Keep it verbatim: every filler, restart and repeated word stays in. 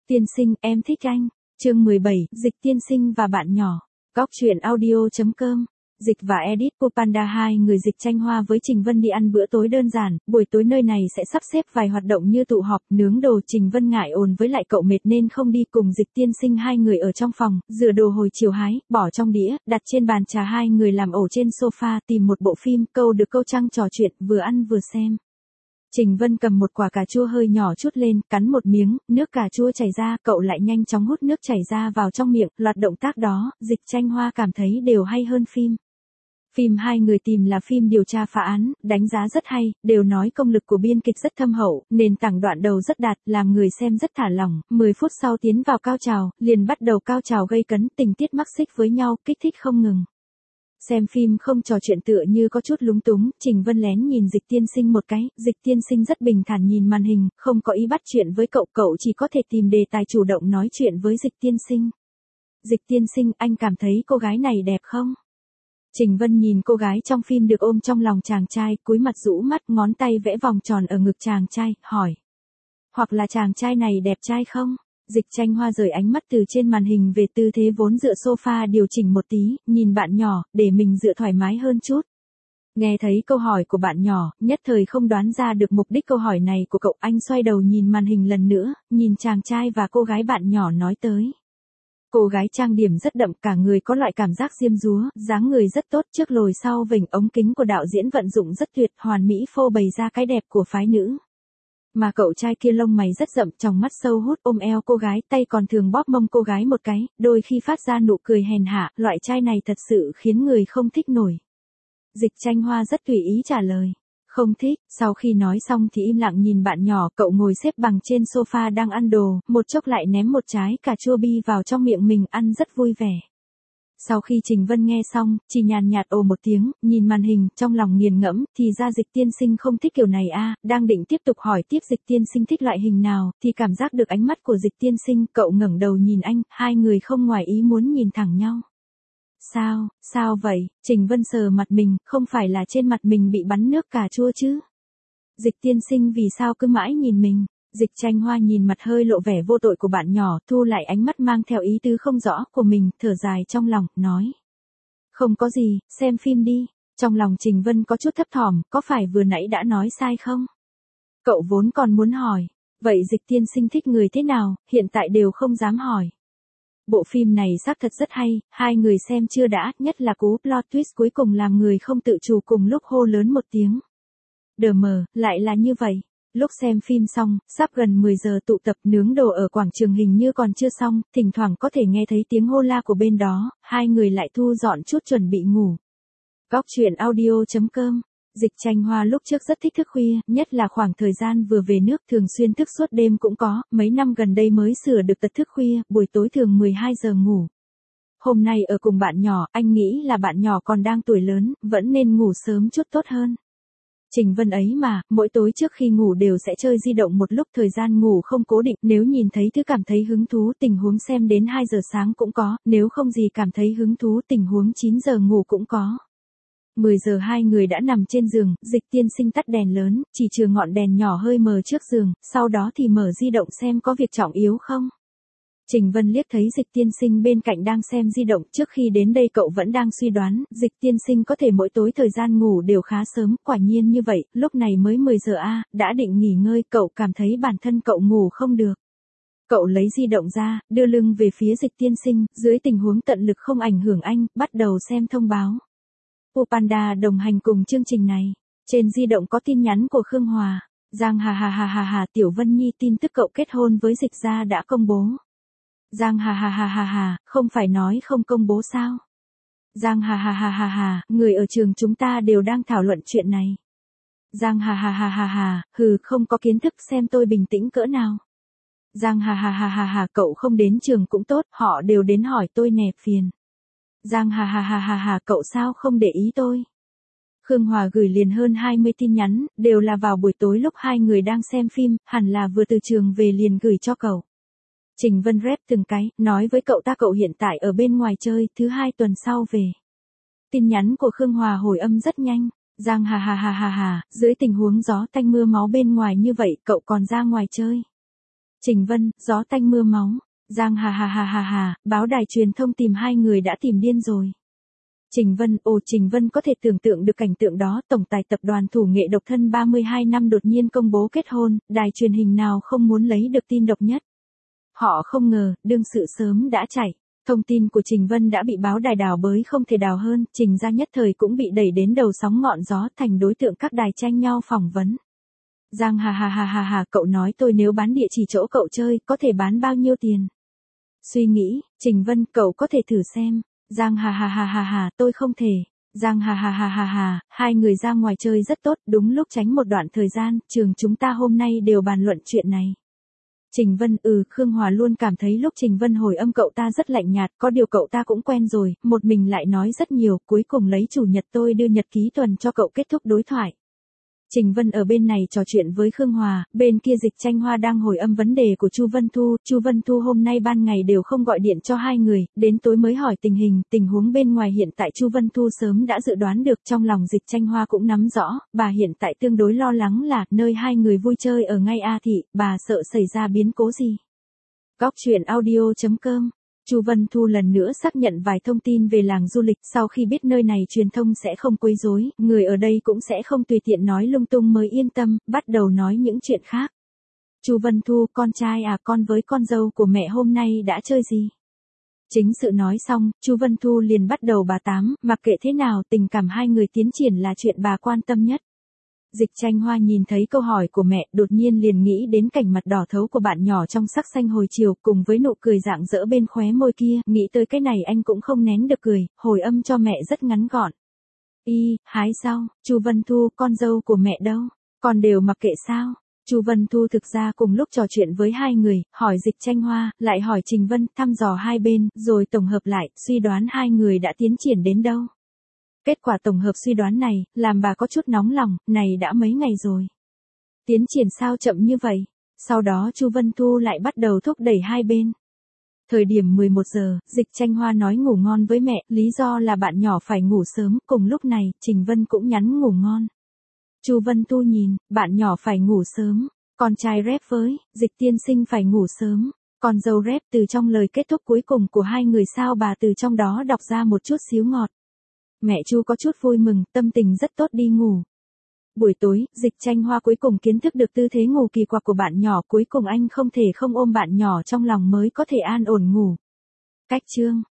Tiên sinh, em thích anh. Chương mười bảy, Dịch tiên sinh và bạn nhỏ. Góc truyện audio.com. Dịch và Edit Panda hai người Dịch Chanh Hoa với Trình Vân đi ăn bữa tối đơn giản, buổi tối nơi này sẽ sắp xếp vài hoạt động như tụ họp, nướng đồ. Trình Vân ngại ồn với lại cậu mệt nên không đi cùng Dịch tiên sinh. Hai người ở trong phòng, rửa đồ hồi chiều hái, bỏ trong đĩa, đặt trên bàn trà. Hai người làm ổ trên sofa, tìm một bộ phim, câu được câu trăng trò chuyện, vừa ăn vừa xem. Trình Vân cầm một quả cà chua hơi nhỏ chút lên, cắn một miếng, nước cà chua chảy ra, cậu lại nhanh chóng hút nước chảy ra vào trong miệng. Loạt động tác đó, Dịch Chanh Hoa cảm thấy đều hay hơn phim. Phim hai người tìm là phim điều tra phá án, đánh giá rất hay, đều nói công lực của biên kịch rất thâm hậu, nền tảng đoạn đầu rất đạt, làm người xem rất thả lỏng. mười phút sau tiến vào cao trào, liền bắt đầu cao trào gây cấn, tình tiết mắc xích với nhau, kích thích không ngừng. Xem phim không trò chuyện tựa như có chút lúng túng, Trình Vân lén nhìn Dịch tiên sinh một cái, Dịch tiên sinh rất bình thản nhìn màn hình, không có ý bắt chuyện với cậu, cậu chỉ có thể tìm đề tài chủ động nói chuyện với Dịch tiên sinh. Dịch tiên sinh, anh cảm thấy cô gái này đẹp không? Trình Vân nhìn cô gái trong phim được ôm trong lòng chàng trai, cúi mặt rũ mắt, ngón tay vẽ vòng tròn ở ngực chàng trai, hỏi. Hoặc là chàng trai này đẹp trai không? Dịch Chanh Hoa rời ánh mắt từ trên màn hình về tư thế vốn dựa sofa điều chỉnh một tí, nhìn bạn nhỏ, để mình dựa thoải mái hơn chút. Nghe thấy câu hỏi của bạn nhỏ, nhất thời không đoán ra được mục đích câu hỏi này của cậu. Anh xoay đầu nhìn màn hình lần nữa, nhìn chàng trai và cô gái bạn nhỏ nói tới. Cô gái trang điểm rất đậm, cả người có loại cảm giác diêm dúa, dáng người rất tốt, trước lồi sau vểnh, ống kính của đạo diễn vận dụng rất tuyệt, hoàn mỹ phô bày ra cái đẹp của phái nữ. Mà cậu trai kia lông mày rất rậm, tròng mắt sâu hút, ôm eo cô gái, tay còn thường bóp mông cô gái một cái, đôi khi phát ra nụ cười hèn hạ, loại trai này thật sự khiến người không thích nổi. Dịch Chanh Hoa rất tùy ý trả lời. Không thích. Sau khi nói xong thì im lặng nhìn bạn nhỏ, cậu ngồi xếp bằng trên sofa đang ăn đồ, một chốc lại ném một trái cà chua bi vào trong miệng mình, ăn rất vui vẻ. Sau khi Trình Vân nghe xong, chỉ nhàn nhạt ồ một tiếng, nhìn màn hình, trong lòng nghiền ngẫm, thì ra Dịch tiên sinh không thích kiểu này a. Đang định tiếp tục hỏi tiếp Dịch tiên sinh thích loại hình nào, thì cảm giác được ánh mắt của Dịch tiên sinh, cậu ngẩng đầu nhìn anh, hai người không ngoài ý muốn nhìn thẳng nhau. Sao, sao vậy? Trình Vân sờ mặt mình, không phải là trên mặt mình bị bắn nước cà chua chứ? Dịch tiên sinh vì sao cứ mãi nhìn mình? Dịch Chanh Hoa nhìn mặt hơi lộ vẻ vô tội của bạn nhỏ, thu lại ánh mắt mang theo ý tứ không rõ của mình, thở dài trong lòng, nói. Không có gì, xem phim đi. Trong lòng Trình Vân có chút thấp thỏm, có phải vừa nãy đã nói sai không? Cậu vốn còn muốn hỏi, vậy Dịch tiên sinh thích người thế nào, hiện tại đều không dám hỏi. Bộ phim này xác thật rất hay, hai người xem chưa đã, nhất là cú plot twist cuối cùng làm người không tự chủ cùng lúc hô lớn một tiếng. Đờ mờ, lại là như vậy. Lúc xem phim xong, sắp gần mười giờ tụ tập nướng đồ ở quảng trường hình như còn chưa xong, thỉnh thoảng có thể nghe thấy tiếng hô la của bên đó, hai người lại thu dọn chút chuẩn bị ngủ. Góc truyện audio.com. Dịch Chanh Hoa lúc trước rất thích thức khuya, nhất là khoảng thời gian vừa về nước thường xuyên thức suốt đêm cũng có, mấy năm gần đây mới sửa được tật thức khuya, buổi tối thường mười hai giờ ngủ. Hôm nay ở cùng bạn nhỏ, anh nghĩ là bạn nhỏ còn đang tuổi lớn, vẫn nên ngủ sớm chút tốt hơn. Trình Vân ấy mà, mỗi tối trước khi ngủ đều sẽ chơi di động một lúc, thời gian ngủ không cố định, nếu nhìn thấy thứ cảm thấy hứng thú tình huống xem đến hai giờ sáng cũng có, nếu không gì cảm thấy hứng thú tình huống chín giờ ngủ cũng có. mười giờ hai người đã nằm trên giường, Dịch tiên sinh tắt đèn lớn, chỉ chừa ngọn đèn nhỏ hơi mờ trước giường, sau đó thì mở di động xem có việc trọng yếu không. Trình Vân liếc thấy Dịch tiên sinh bên cạnh đang xem di động, trước khi đến đây cậu vẫn đang suy đoán, Dịch tiên sinh có thể mỗi tối thời gian ngủ đều khá sớm, quả nhiên như vậy, lúc này mới mười giờ a, đã định nghỉ ngơi, cậu cảm thấy bản thân cậu ngủ không được. Cậu lấy di động ra, đưa lưng về phía Dịch tiên sinh, dưới tình huống tận lực không ảnh hưởng anh, bắt đầu xem thông báo. Panda đồng hành cùng chương trình này. Trên di động có tin nhắn của Khương Hòa. Giang hà hà hà hà hà, Tiểu Vân Nhi tin tức cậu kết hôn với Dịch gia đã công bố. Giang hà hà hà hà hà, không phải nói không công bố sao? Giang hà hà hà hà hà, người ở trường chúng ta đều đang thảo luận chuyện này. Giang hà hà hà hà hà, hừ, không có kiến thức xem tôi bình tĩnh cỡ nào. Giang hà hà hà hà hà, cậu không đến trường cũng tốt, họ đều đến hỏi tôi nè, phiền. Giang hà hà hà hà hà, cậu sao không để ý tôi? Khương Hòa gửi liền hơn hai mươi tin nhắn, đều là vào buổi tối lúc hai người đang xem phim, hẳn là vừa từ trường về liền gửi cho cậu. Trình Vân rep từng cái, nói với cậu ta cậu hiện tại ở bên ngoài chơi, thứ hai tuần sau về. Tin nhắn của Khương Hòa hồi âm rất nhanh. Giang hà hà hà hà hà, dưới tình huống gió tanh mưa máu bên ngoài như vậy, cậu còn ra ngoài chơi. Trình Vân, gió tanh mưa máu. Giang hà hà hà hà hà, báo đài truyền thông tìm hai người đã tìm điên rồi. Trình Vân, ồ Trình Vân có thể tưởng tượng được cảnh tượng đó, tổng tài tập đoàn thủ nghệ độc thân ba mươi hai năm đột nhiên công bố kết hôn, đài truyền hình nào không muốn lấy được tin độc nhất. Họ không ngờ, đương sự sớm đã chạy. Thông tin của Trình Vân đã bị báo đài đào bới không thể đào hơn, Trình gia nhất thời cũng bị đẩy đến đầu sóng ngọn gió thành đối tượng các đài tranh nhau phỏng vấn. Giang hà hà hà hà hà, cậu nói tôi nếu bán địa chỉ chỗ cậu chơi, có thể bán bao nhiêu tiền? Suy nghĩ, Trình Vân, cậu có thể thử xem. Giang hà hà hà hà hà, tôi không thể. Giang hà hà hà hà hà, hai người ra ngoài chơi rất tốt, đúng lúc tránh một đoạn thời gian, trường chúng ta hôm nay đều bàn luận chuyện này. Trình Vân, ừ, Khương Hòa luôn cảm thấy lúc Trình Vân hồi âm cậu ta rất lạnh nhạt, có điều cậu ta cũng quen rồi, một mình lại nói rất nhiều, cuối cùng lấy chủ nhật tôi đưa nhật ký tuần cho cậu kết thúc đối thoại. Trình Vân ở bên này trò chuyện với Khương Hòa, bên kia Dịch Tranh Hoa đang hồi âm vấn đề của Chu Vân Thu, Chu Vân Thu hôm nay ban ngày đều không gọi điện cho hai người, đến tối mới hỏi tình hình, tình huống bên ngoài hiện tại Chu Vân Thu sớm đã dự đoán được, trong lòng Dịch Tranh Hoa cũng nắm rõ, bà hiện tại tương đối lo lắng là nơi hai người vui chơi ở ngay A Thị, bà sợ xảy ra biến cố gì. Góc truyện audio chấm com. Chu Vân Thu lần nữa xác nhận vài thông tin về làng du lịch, sau khi biết nơi này truyền thông sẽ không quấy rối, người ở đây cũng sẽ không tùy tiện nói lung tung mới yên tâm, bắt đầu nói những chuyện khác. Chu Vân Thu, con trai à, con với con dâu của mẹ hôm nay đã chơi gì? Chính sự nói xong, Chu Vân Thu liền bắt đầu bà tám, mặc kệ thế nào tình cảm hai người tiến triển là chuyện bà quan tâm nhất. Dịch Tranh Hoa nhìn thấy câu hỏi của mẹ, đột nhiên liền nghĩ đến cảnh mặt đỏ thấu của bạn nhỏ trong sắc xanh hồi chiều, cùng với nụ cười rạng rỡ bên khóe môi kia, nghĩ tới cái này anh cũng không nén được cười, hồi âm cho mẹ rất ngắn gọn. Y, hái sao, Chu Vân Thu, con dâu của mẹ đâu, con đều mặc kệ sao? Chu Vân Thu thực ra cùng lúc trò chuyện với hai người, hỏi Dịch Tranh Hoa, lại hỏi Trình Vân, thăm dò hai bên, rồi tổng hợp lại, suy đoán hai người đã tiến triển đến đâu. Kết quả tổng hợp suy đoán này, làm bà có chút nóng lòng, này đã mấy ngày rồi. Tiến triển sao chậm như vậy? Sau đó Chu Vân Thu lại bắt đầu thúc đẩy hai bên. Thời điểm mười một giờ, Dịch Tranh Hoa nói ngủ ngon với mẹ, lý do là bạn nhỏ phải ngủ sớm, cùng lúc này, Trình Vân cũng nhắn ngủ ngon. Chu Vân Thu nhìn, bạn nhỏ phải ngủ sớm, con trai rep với, Dịch tiên sinh phải ngủ sớm, con dâu rep từ trong lời kết thúc cuối cùng của hai người sao bà từ trong đó đọc ra một chút xíu ngọt. Mẹ Chu có chút vui mừng, tâm tình rất tốt đi ngủ. Buổi tối, Dịch Tranh Hoa cuối cùng kiến thức được tư thế ngủ kỳ quặc của bạn nhỏ, cuối cùng anh không thể không ôm bạn nhỏ trong lòng mới có thể an ổn ngủ. Cách chương